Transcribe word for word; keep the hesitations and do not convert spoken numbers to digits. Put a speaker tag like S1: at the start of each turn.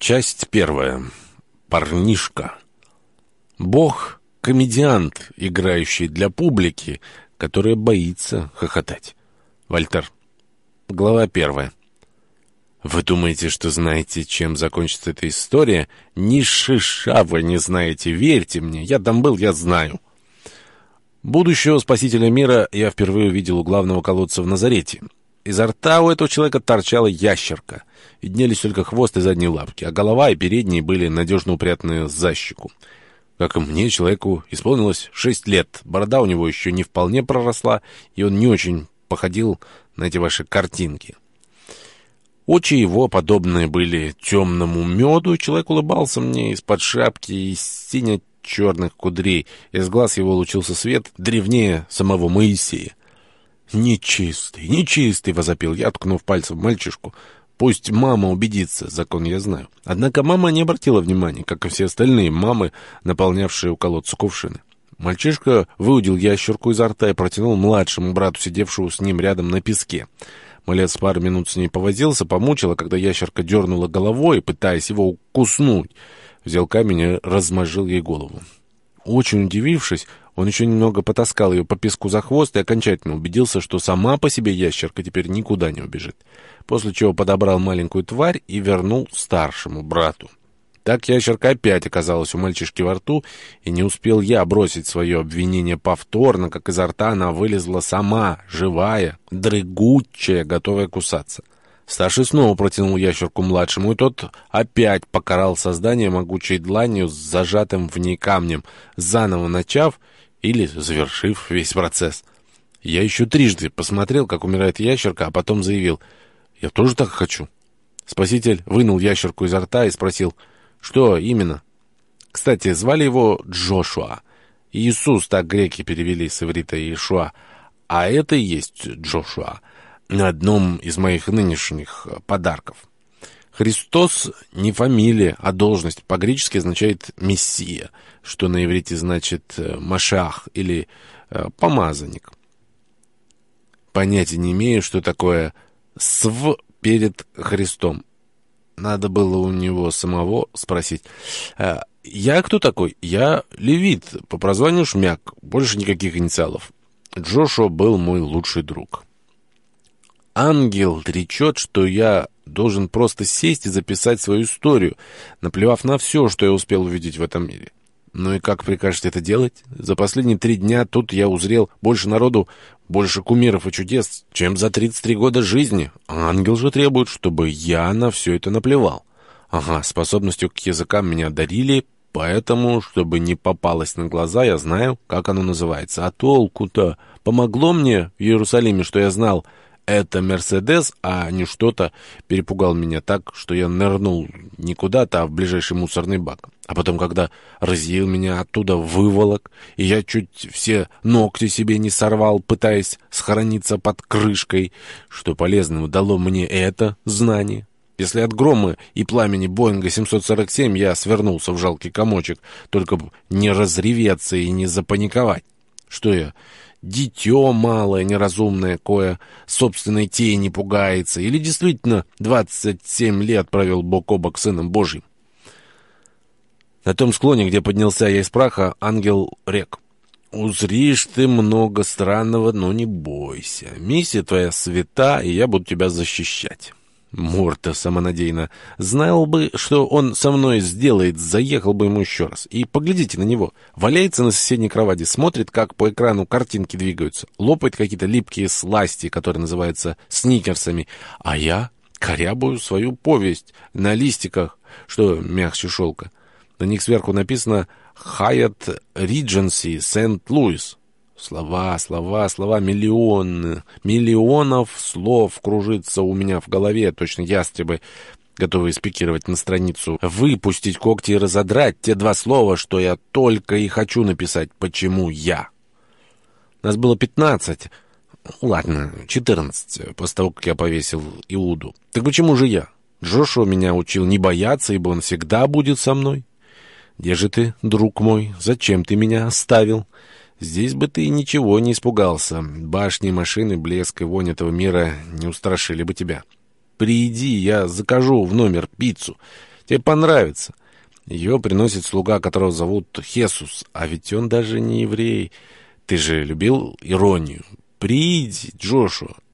S1: Часть первая. Парнишка. Бог — комедиант, играющий для публики, которая боится хохотать. Вольтер. Глава первая. Вы думаете, что знаете, чем закончится эта история? Ни шиша вы не знаете, верьте мне. Я там был, я знаю. Будущего спасителя мира я впервые увидел у главного колодца в Назарете. Изо рта у этого человека торчала ящерка. Виднелись только хвост и задние лапки, а голова и передние были надежно упрятаны за щеку. Как и мне, человеку исполнилось шесть лет. Борода у него еще не вполне проросла, и он не очень походил на эти ваши картинки. Очи его, подобные были темному меду, человек улыбался мне из-под шапки и сине-черных кудрей. Из глаз его лучился свет древнее самого Моисея. «Нечистый, нечистый!» — возопил я, ткнув пальцем в мальчишку. «Пусть мама убедится, закон я знаю». Однако мама не обратила внимания, как и все остальные мамы, наполнявшие у колодца кувшины. Мальчишка выудил ящерку изо рта и протянул младшему брату, сидевшему с ним рядом на песке. Малец пару минут с ней повозился, помучил, а когда ящерка дернула головой, пытаясь его укуснуть, взял камень и размозжил ей голову. Очень удивившись, он еще немного потаскал ее по песку за хвост и окончательно убедился, что сама по себе ящерка теперь никуда не убежит. После чего подобрал маленькую тварь и вернул старшему брату. Так ящерка опять оказалась у мальчишки во рту, и не успел я бросить свое обвинение повторно, как изо рта она вылезла сама, живая, дрыгучая, готовая кусаться. Старший снова протянул ящерку младшему, и тот опять покарал создание могучей дланью с зажатым в ней камнем, заново начав или завершив весь процесс. Я еще трижды посмотрел, как умирает ящерка, а потом заявил: «Я тоже так хочу». Спаситель вынул ящерку изо рта и спросил: «Что именно?» Кстати, звали его Джошуа. Иисус, так греки перевели с иврита Иешуа, а это и есть Джошуа. На одном из моих нынешних подарков. Христос не фамилия, а должность. По-гречески означает «мессия», что на иврите значит «машах» или «помазанник». Понятия не имею, что такое «св» перед Христом. Надо было у него самого спросить. «Я кто такой?» «Я левит, по прозванию Шмяк, больше никаких инициалов». Джошуа был мой лучший друг. Ангел речет, что я должен просто сесть и записать свою историю, наплевав на все, что я успел увидеть в этом мире. Ну и как прикажете это делать? За последние три дня тут я узрел больше народу, больше кумиров и чудес, чем за тридцать три года жизни. А ангел же требует, чтобы я на все это наплевал. Ага, способностью к языкам меня одарили, поэтому, чтобы не попалось на глаза, я знаю, как оно называется. А толку-то? Помогло мне в Иерусалиме, что я знал... Это Мерседес, а не что-то перепугал меня так, что я нырнул не куда-то, а в ближайший мусорный бак. А потом, когда разъел меня оттуда выволок, и я чуть все ногти себе не сорвал, пытаясь схорониться под крышкой, что полезного дало мне это знание. Если от грома и пламени Боинга семьсот сорок семь я свернулся в жалкий комочек, только б не разреветься и не запаниковать. Что я... Дитё малое, неразумное, кое собственной тени пугается, или действительно двадцать семь лет провел бок о бок с Сыном Божьим. На том склоне, где поднялся я из праха, ангел рек: «Узришь ты много странного, но не бойся. Миссия твоя свята, и я буду тебя защищать». Морда самонадеянно. Знал бы, что он со мной сделает, заехал бы ему еще раз. И поглядите на него. Валяется на соседней кровати, смотрит, как по экрану картинки двигаются, лопает какие-то липкие сласти, которые называются сникерсами. А я корябаю свою повесть на листиках, что мягче шелка. На них сверху написано «Hyatt Regency, Сент-Луис». Слова, слова, слова, миллионы, миллионов слов кружится у меня в голове, точно ястребы, готовые спикировать на страницу, выпустить когти и разодрать те два слова, что я только и хочу написать. Почему я? Нас было пятнадцать, ладно, четырнадцать, после того, как я повесил Иуду. Так почему же я? Джошуа меня учил не бояться, ибо он всегда будет со мной. Где же ты, друг мой? Зачем ты меня оставил? Здесь бы ты ничего не испугался. Башни, машины, блеск и вонь этого мира не устрашили бы тебя. Приди, я закажу в номер пиццу. Тебе понравится. Ее приносит слуга, которого зовут Хесус, а ведь он даже не еврей. Ты же любил иронию. Приди, Джошуа.